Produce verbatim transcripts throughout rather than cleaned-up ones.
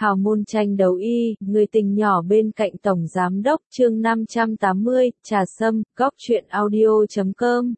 Hào môn tranh đấu y, người tình nhỏ bên cạnh Tổng Giám Đốc, chương năm trăm tám mươi, trà sâm, góc truyện audio chấm com.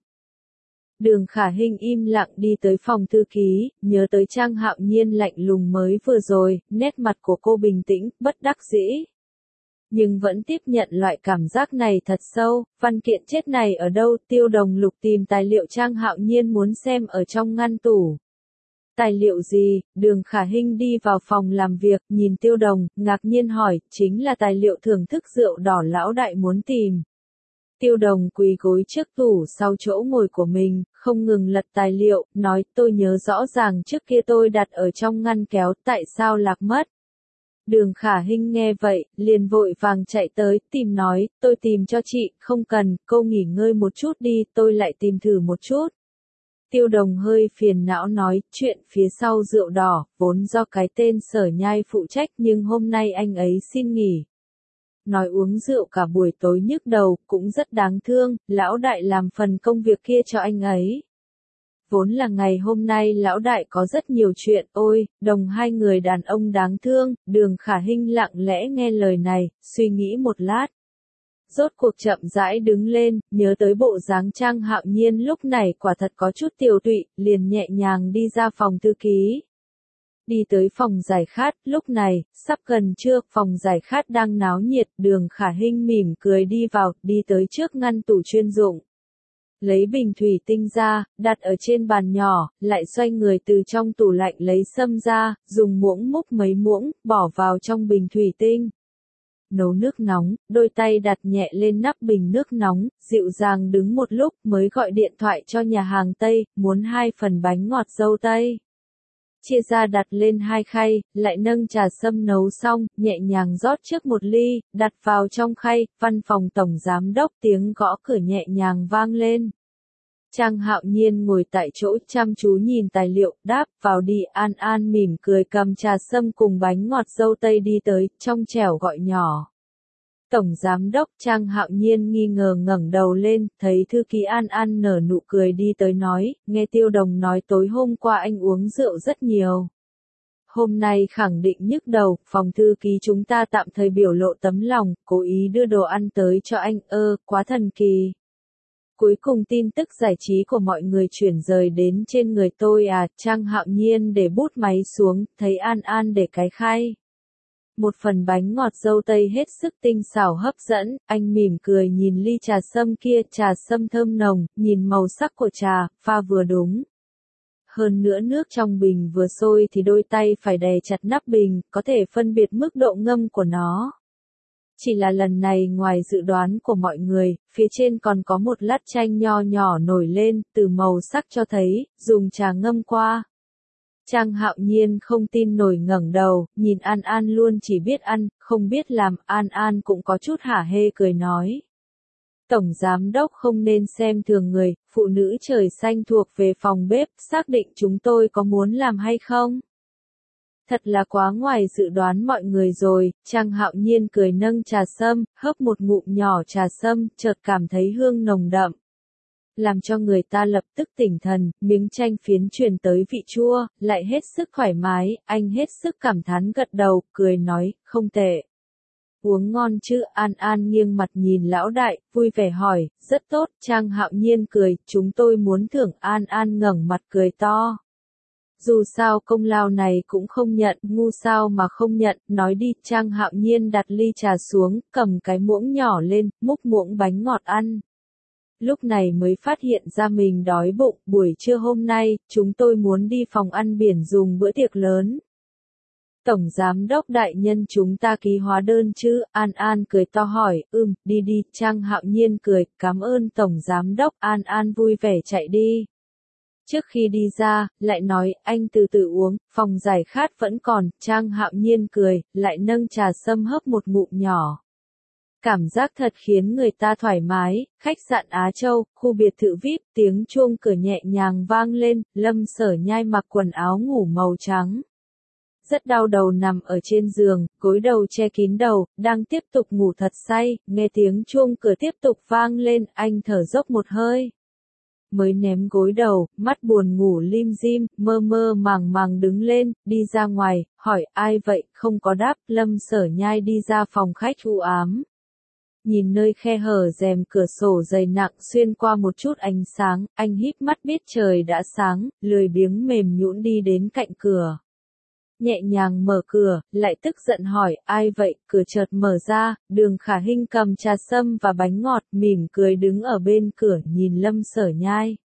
Đường Khả Hinh im lặng đi tới phòng thư ký, nhớ tới Trang Hạo Nhiên lạnh lùng mới vừa rồi, nét mặt của cô bình tĩnh, bất đắc dĩ. Nhưng vẫn tiếp nhận loại cảm giác này thật sâu, văn kiện chết này ở đâu? Tiêu Đồng lục tìm tài liệu Trang Hạo Nhiên muốn xem ở trong ngăn tủ. Tài liệu gì? Đường Khả Hinh đi vào phòng làm việc, nhìn Tiêu Đồng, ngạc nhiên hỏi, chính là tài liệu thưởng thức rượu đỏ lão đại muốn tìm. Tiêu Đồng quỳ gối trước tủ sau chỗ ngồi của mình, không ngừng lật tài liệu, nói tôi nhớ rõ ràng trước kia tôi đặt ở trong ngăn kéo, tại sao lạc mất? Đường Khả Hinh nghe vậy, liền vội vàng chạy tới, tìm nói, tôi tìm cho chị, không cần, cô nghỉ ngơi một chút đi, tôi lại tìm thử một chút. Tiêu Đồng hơi phiền não nói, chuyện phía sau rượu đỏ, vốn do cái tên Sở Nhai phụ trách nhưng hôm nay anh ấy xin nghỉ. Nói uống rượu cả buổi tối nhức đầu, cũng rất đáng thương, lão đại làm phần công việc kia cho anh ấy. Vốn là ngày hôm nay lão đại có rất nhiều chuyện, ôi, Đồng hai người đàn ông đáng thương, Đường Khả Hinh lặng lẽ nghe lời này, suy nghĩ một lát. Rốt cuộc chậm rãi đứng lên, nhớ tới bộ dáng Trang Hạo Nhiên lúc này quả thật có chút tiều tụy, liền nhẹ nhàng đi ra phòng thư ký. Đi tới phòng giải khát, lúc này, sắp gần trưa, phòng giải khát đang náo nhiệt, Đường Khả Hinh mỉm cười đi vào, đi tới trước ngăn tủ chuyên dụng. Lấy bình thủy tinh ra, đặt ở trên bàn nhỏ, lại xoay người từ trong tủ lạnh lấy sâm ra, dùng muỗng múc mấy muỗng, bỏ vào trong bình thủy tinh. Nấu nước nóng, đôi tay đặt nhẹ lên nắp bình nước nóng, dịu dàng đứng một lúc mới gọi điện thoại cho nhà hàng Tây, muốn hai phần bánh ngọt dâu tây. Chia ra đặt lên hai khay, lại nâng trà sâm nấu xong, nhẹ nhàng rót trước một ly, đặt vào trong khay, văn phòng Tổng Giám Đốc tiếng gõ cửa nhẹ nhàng vang lên. Trang Hạo Nhiên ngồi tại chỗ chăm chú nhìn tài liệu, đáp, vào đi. An An mỉm cười cầm trà sâm cùng bánh ngọt dâu tây đi tới, trong trẻo gọi nhỏ. Tổng Giám Đốc. Trang Hạo Nhiên nghi ngờ ngẩng đầu lên, thấy thư ký An An nở nụ cười đi tới nói, nghe Tiêu Đồng nói tối hôm qua anh uống rượu rất nhiều. Hôm nay khẳng định nhức đầu, phòng thư ký chúng ta tạm thời biểu lộ tấm lòng, cố ý đưa đồ ăn tới cho anh, ơ, quá thần kỳ. Cuối cùng tin tức giải trí của mọi người chuyển rời đến trên người tôi à, Trang Hạo Nhiên để bút máy xuống, thấy An An để cái khay. Một phần bánh ngọt dâu tây hết sức tinh xảo hấp dẫn, anh mỉm cười nhìn ly trà sâm kia, trà sâm thơm nồng, nhìn màu sắc của trà, pha vừa đúng. Hơn nữa nước trong bình vừa sôi thì đôi tay phải đè chặt nắp bình, có thể phân biệt mức độ ngâm của nó. Chỉ là lần này ngoài dự đoán của mọi người, phía trên còn có một lát chanh nho nhỏ nổi lên, từ màu sắc cho thấy, dùng trà ngâm qua. Trang Hạo Nhiên không tin nổi ngẩng đầu, nhìn An An luôn chỉ biết ăn, không biết làm, An An cũng có chút hả hê cười nói. Tổng Giám Đốc không nên xem thường người, phụ nữ trời xanh thuộc về phòng bếp, xác định chúng tôi có muốn làm hay không? Thật là quá ngoài dự đoán mọi người rồi, Trang Hạo Nhiên cười nâng trà sâm, hớp một ngụm nhỏ trà sâm, chợt cảm thấy hương nồng đậm. Làm cho người ta lập tức tỉnh thần, miếng chanh phiến truyền tới vị chua, lại hết sức thoải mái, anh hết sức cảm thán gật đầu, cười nói, không tệ. Uống ngon chứ? An An nghiêng mặt nhìn lão đại, vui vẻ hỏi, rất tốt, Trang Hạo Nhiên cười, chúng tôi muốn thưởng. An An ngẩng mặt cười to. Dù sao công lao này cũng không nhận, ngu sao mà không nhận, nói đi. Trang Hạo Nhiên đặt ly trà xuống, cầm cái muỗng nhỏ lên, múc muỗng bánh ngọt ăn. Lúc này mới phát hiện ra mình đói bụng, buổi trưa hôm nay, chúng tôi muốn đi phòng ăn biển dùng bữa tiệc lớn. Tổng Giám Đốc đại nhân chúng ta ký hóa đơn chứ? An An cười to hỏi, ừm, đi đi. Trang Hạo Nhiên cười, cảm ơn Tổng Giám Đốc. An An vui vẻ chạy đi. Trước khi đi ra, lại nói, anh từ từ uống, phòng giải khát vẫn còn. Trang Hạo Nhiên cười, lại nâng trà sâm hớp một ngụm nhỏ. Cảm giác thật khiến người ta thoải mái. Khách sạn Á Châu, khu biệt thự vi ai pi, tiếng chuông cửa nhẹ nhàng vang lên, Lâm Sở Nhai mặc quần áo ngủ màu trắng. Rất đau đầu nằm ở trên giường, gối đầu che kín đầu, đang tiếp tục ngủ thật say, nghe tiếng chuông cửa tiếp tục vang lên, anh thở dốc một hơi. mới ném gối đầu, mắt buồn ngủ lim dim, mơ mơ màng màng đứng lên, đi ra ngoài, hỏi ai vậy, không có đáp, Lâm Sở Nhai đi ra phòng khách u ám. Nhìn nơi khe hở rèm cửa sổ dày nặng xuyên qua một chút ánh sáng, anh híp mắt biết trời đã sáng, lười biếng mềm nhũn đi đến cạnh cửa. Nhẹ nhàng mở cửa, lại tức giận hỏi, ai vậy, cửa chợt mở ra, Đường Khả Hinh cầm trà sâm và bánh ngọt, mỉm cười đứng ở bên cửa nhìn Lâm Sở Nhai.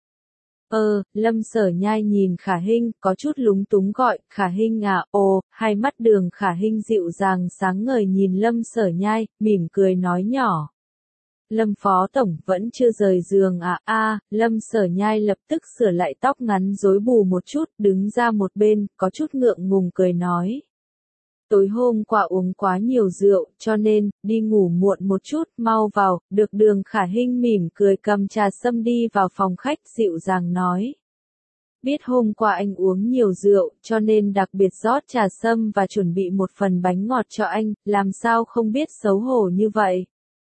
Ơ, Lâm Sở Nhai nhìn Khả Hinh, có chút lúng túng gọi, Khả Hinh à, ồ, hai mắt Đường Khả Hinh dịu dàng sáng ngời nhìn Lâm Sở Nhai, mỉm cười nói nhỏ. Lâm Phó Tổng vẫn chưa rời giường à, a, Lâm Sở Nhai lập tức sửa lại tóc ngắn rối bù một chút, đứng ra một bên, có chút ngượng ngùng cười nói. Tối hôm qua uống quá nhiều rượu, cho nên, đi ngủ muộn một chút, mau vào, được Đường Khả Hinh mỉm cười cầm trà sâm đi vào phòng khách dịu dàng nói. Biết hôm qua anh uống nhiều rượu, cho nên đặc biệt rót trà sâm và chuẩn bị một phần bánh ngọt cho anh, làm sao không biết xấu hổ như vậy.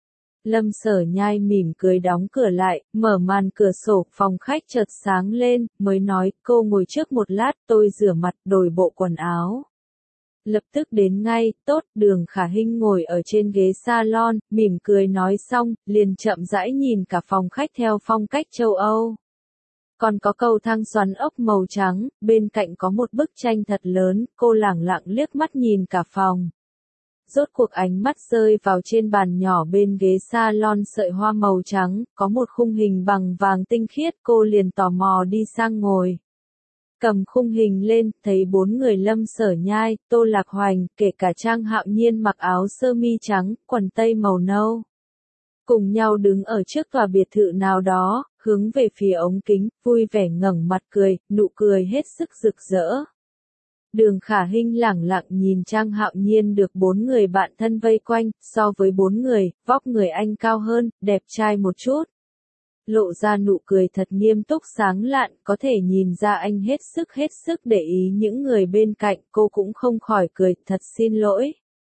Lâm Sở Nhai mỉm cười đóng cửa lại, mở màn cửa sổ, phòng khách chợt sáng lên, mới nói, cô ngồi trước một lát, tôi rửa mặt, đổi bộ quần áo. Lập tức đến ngay, tốt, Đường Khả Hinh ngồi ở trên ghế salon, mỉm cười nói xong, liền chậm rãi nhìn cả phòng khách theo phong cách châu Âu. Còn có cầu thang xoắn ốc màu trắng, bên cạnh có một bức tranh thật lớn, cô lẳng lặng liếc mắt nhìn cả phòng. Rốt cuộc ánh mắt rơi vào trên bàn nhỏ bên ghế salon sợi hoa màu trắng, có một khung hình bằng vàng tinh khiết, cô liền tò mò đi sang ngồi. Cầm khung hình lên, thấy bốn người Lâm Sở Nhai, Tô Lạc Hoành, kể cả Trang Hạo Nhiên mặc áo sơ mi trắng, quần tây màu nâu. Cùng nhau đứng ở trước tòa biệt thự nào đó, hướng về phía ống kính, vui vẻ ngẩng mặt cười, nụ cười hết sức rực rỡ. Đường Khả Hinh lẳng lặng nhìn Trang Hạo Nhiên được bốn người bạn thân vây quanh, so với bốn người, vóc người anh cao hơn, đẹp trai một chút. Lộ ra nụ cười thật nghiêm túc sáng lạn, có thể nhìn ra anh hết sức hết sức để ý những người bên cạnh, cô cũng không khỏi cười, thật xin lỗi.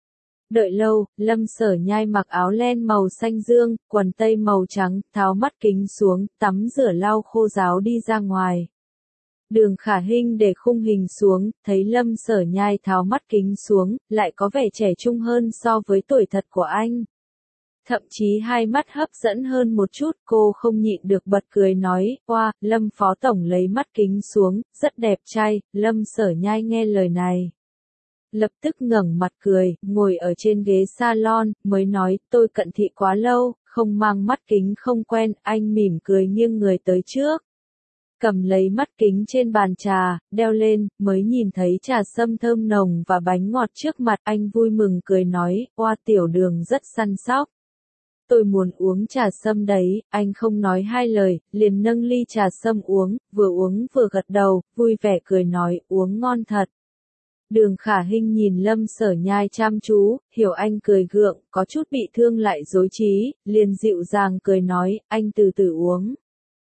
Đợi lâu, Lâm Sở Nhai mặc áo len màu xanh dương, quần tây màu trắng, tháo mắt kính xuống, tắm rửa lau khô ráo đi ra ngoài. Đường Khả Hinh để khung hình xuống, thấy Lâm Sở Nhai tháo mắt kính xuống, lại có vẻ trẻ trung hơn so với tuổi thật của anh. Thậm chí hai mắt hấp dẫn hơn một chút, cô không nhịn được bật cười nói, oa, Lâm Phó Tổng lấy mắt kính xuống, rất đẹp trai, Lâm Sở Nhai nghe lời này. Lập tức ngẩng mặt cười, ngồi ở trên ghế salon, mới nói, tôi cận thị quá lâu, không mang mắt kính không quen, anh mỉm cười nghiêng người tới trước. Cầm lấy mắt kính trên bàn trà, đeo lên, mới nhìn thấy trà sâm thơm nồng và bánh ngọt trước mặt, anh vui mừng cười nói, oa tiểu Đường rất săn sóc. Tôi muốn uống trà sâm đấy, anh không nói hai lời, liền nâng ly trà sâm uống, vừa uống vừa gật đầu, vui vẻ cười nói, uống ngon thật. Đường Khả Hinh nhìn Lâm Sở Nhai chăm chú, hiểu anh cười gượng, có chút bị thương lại dối trí, liền dịu dàng cười nói, anh từ từ uống.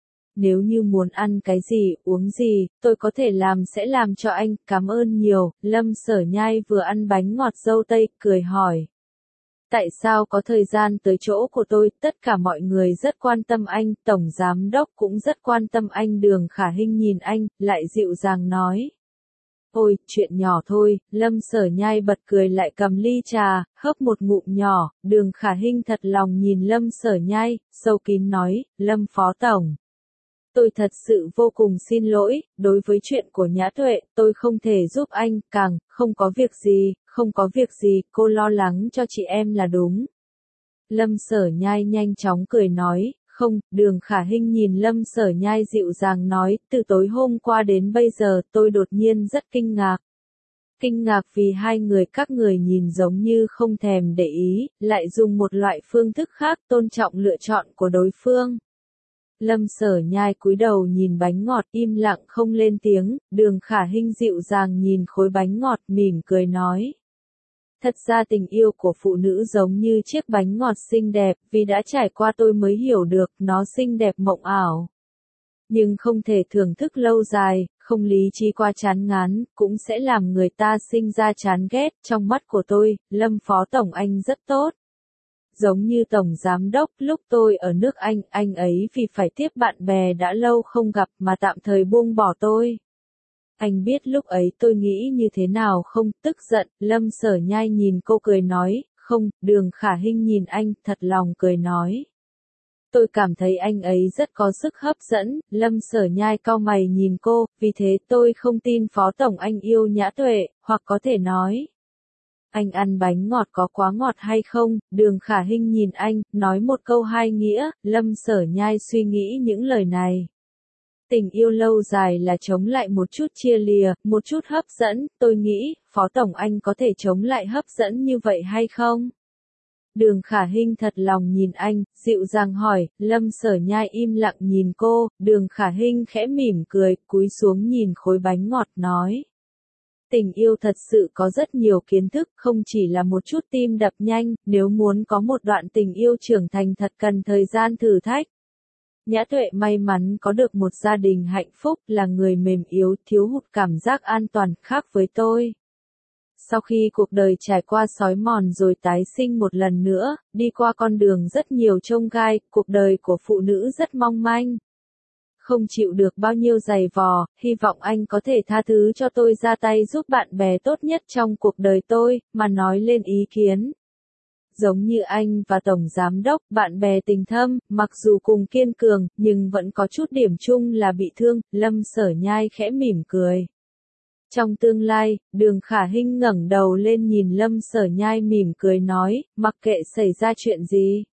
Nếu như muốn ăn cái gì, uống gì, tôi có thể làm sẽ làm cho anh, cảm ơn nhiều. Lâm Sở Nhai vừa ăn bánh ngọt dâu tây, cười hỏi. Tại sao có thời gian tới chỗ của tôi, tất cả mọi người rất quan tâm anh, Tổng Giám Đốc cũng rất quan tâm anh. Đường Khả Hinh nhìn anh, lại dịu dàng nói. Ôi, chuyện nhỏ thôi, Lâm Sở Nhai bật cười lại cầm ly trà, hớp một ngụm nhỏ, Đường Khả Hinh thật lòng nhìn Lâm Sở Nhai, sâu kín nói, Lâm Phó Tổng. Tôi thật sự vô cùng xin lỗi, đối với chuyện của Nhã Tuệ, tôi không thể giúp anh, càng, không có việc gì, không có việc gì, cô lo lắng cho chị em là đúng. Lâm Sở Nhai nhanh chóng cười nói, không, Đường Khả Hinh nhìn Lâm Sở Nhai dịu dàng nói, từ tối hôm qua đến bây giờ tôi đột nhiên rất kinh ngạc. Kinh ngạc vì hai người các người nhìn giống như không thèm để ý, lại dùng một loại phương thức khác tôn trọng lựa chọn của đối phương. Lâm Sở Nhai cúi đầu nhìn bánh ngọt im lặng không lên tiếng, Đường Khả Hinh dịu dàng nhìn khối bánh ngọt mỉm cười nói. Thật ra tình yêu của phụ nữ giống như chiếc bánh ngọt xinh đẹp, vì đã trải qua tôi mới hiểu được, nó xinh đẹp mộng ảo. Nhưng không thể thưởng thức lâu dài, không lý trí qua chán ngán, cũng sẽ làm người ta sinh ra chán ghét. Trong mắt của tôi, Lâm Phó Tổng anh rất tốt. giống như Tổng Giám Đốc, lúc tôi ở nước Anh, anh ấy vì phải tiếp bạn bè đã lâu không gặp mà tạm thời buông bỏ tôi. Anh biết lúc ấy tôi nghĩ như thế nào không, tức giận, Lâm Sở Nhai nhìn cô cười nói, không, Đường Khả Hinh nhìn anh, thật lòng cười nói. Tôi cảm thấy anh ấy rất có sức hấp dẫn, Lâm Sở Nhai cau mày nhìn cô, vì thế tôi không tin Phó Tổng anh yêu Nhã Tuệ, hoặc có thể nói. Anh ăn bánh ngọt có quá ngọt hay không? Đường Khả Hinh nhìn anh, nói một câu hai nghĩa, Lâm Sở Nhai suy nghĩ những lời này. Tình yêu lâu dài là chống lại một chút chia lìa, một chút hấp dẫn, tôi nghĩ, Phó Tổng anh có thể chống lại hấp dẫn như vậy hay không? Đường Khả Hinh thật lòng nhìn anh, dịu dàng hỏi, Lâm Sở Nhai im lặng nhìn cô, Đường Khả Hinh khẽ mỉm cười, cúi xuống nhìn khối bánh ngọt nói. Tình yêu thật sự có rất nhiều kiến thức, không chỉ là một chút tim đập nhanh, nếu muốn có một đoạn tình yêu trưởng thành thật cần thời gian thử thách. Nhã Tuệ may mắn có được một gia đình hạnh phúc, là người mềm yếu, thiếu hụt cảm giác an toàn, khác với tôi. Sau khi cuộc đời trải qua xói mòn rồi tái sinh một lần nữa, đi qua con đường rất nhiều chông gai, cuộc đời của phụ nữ rất mong manh. Không chịu được bao nhiêu giày vò, hy vọng anh có thể tha thứ cho tôi ra tay giúp bạn bè tốt nhất trong cuộc đời tôi, mà nói lên ý kiến. Giống như anh và Tổng Giám Đốc, bạn bè tình thâm, mặc dù cùng kiên cường, nhưng vẫn có chút điểm chung là bị thương, Lâm Sở Nhai khẽ mỉm cười. Trong tương lai, Đường Khả Hinh ngẩng đầu lên nhìn Lâm Sở Nhai mỉm cười nói, mặc kệ xảy ra chuyện gì.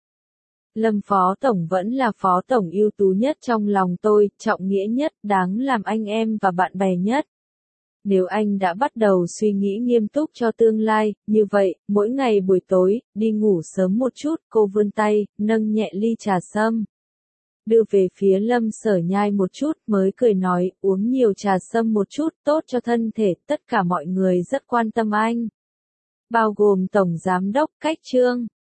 Lâm Phó Tổng vẫn là Phó Tổng ưu tú nhất trong lòng tôi, trọng nghĩa nhất, đáng làm anh em và bạn bè nhất. Nếu anh đã bắt đầu suy nghĩ nghiêm túc cho tương lai, như vậy, mỗi ngày buổi tối, đi ngủ sớm một chút, cô vươn tay, nâng nhẹ ly trà sâm. Đưa về phía Lâm Sở Nhai một chút, mới cười nói, uống nhiều trà sâm một chút, tốt cho thân thể, tất cả mọi người rất quan tâm anh. Bao gồm Tổng Giám Đốc, Cách Trương.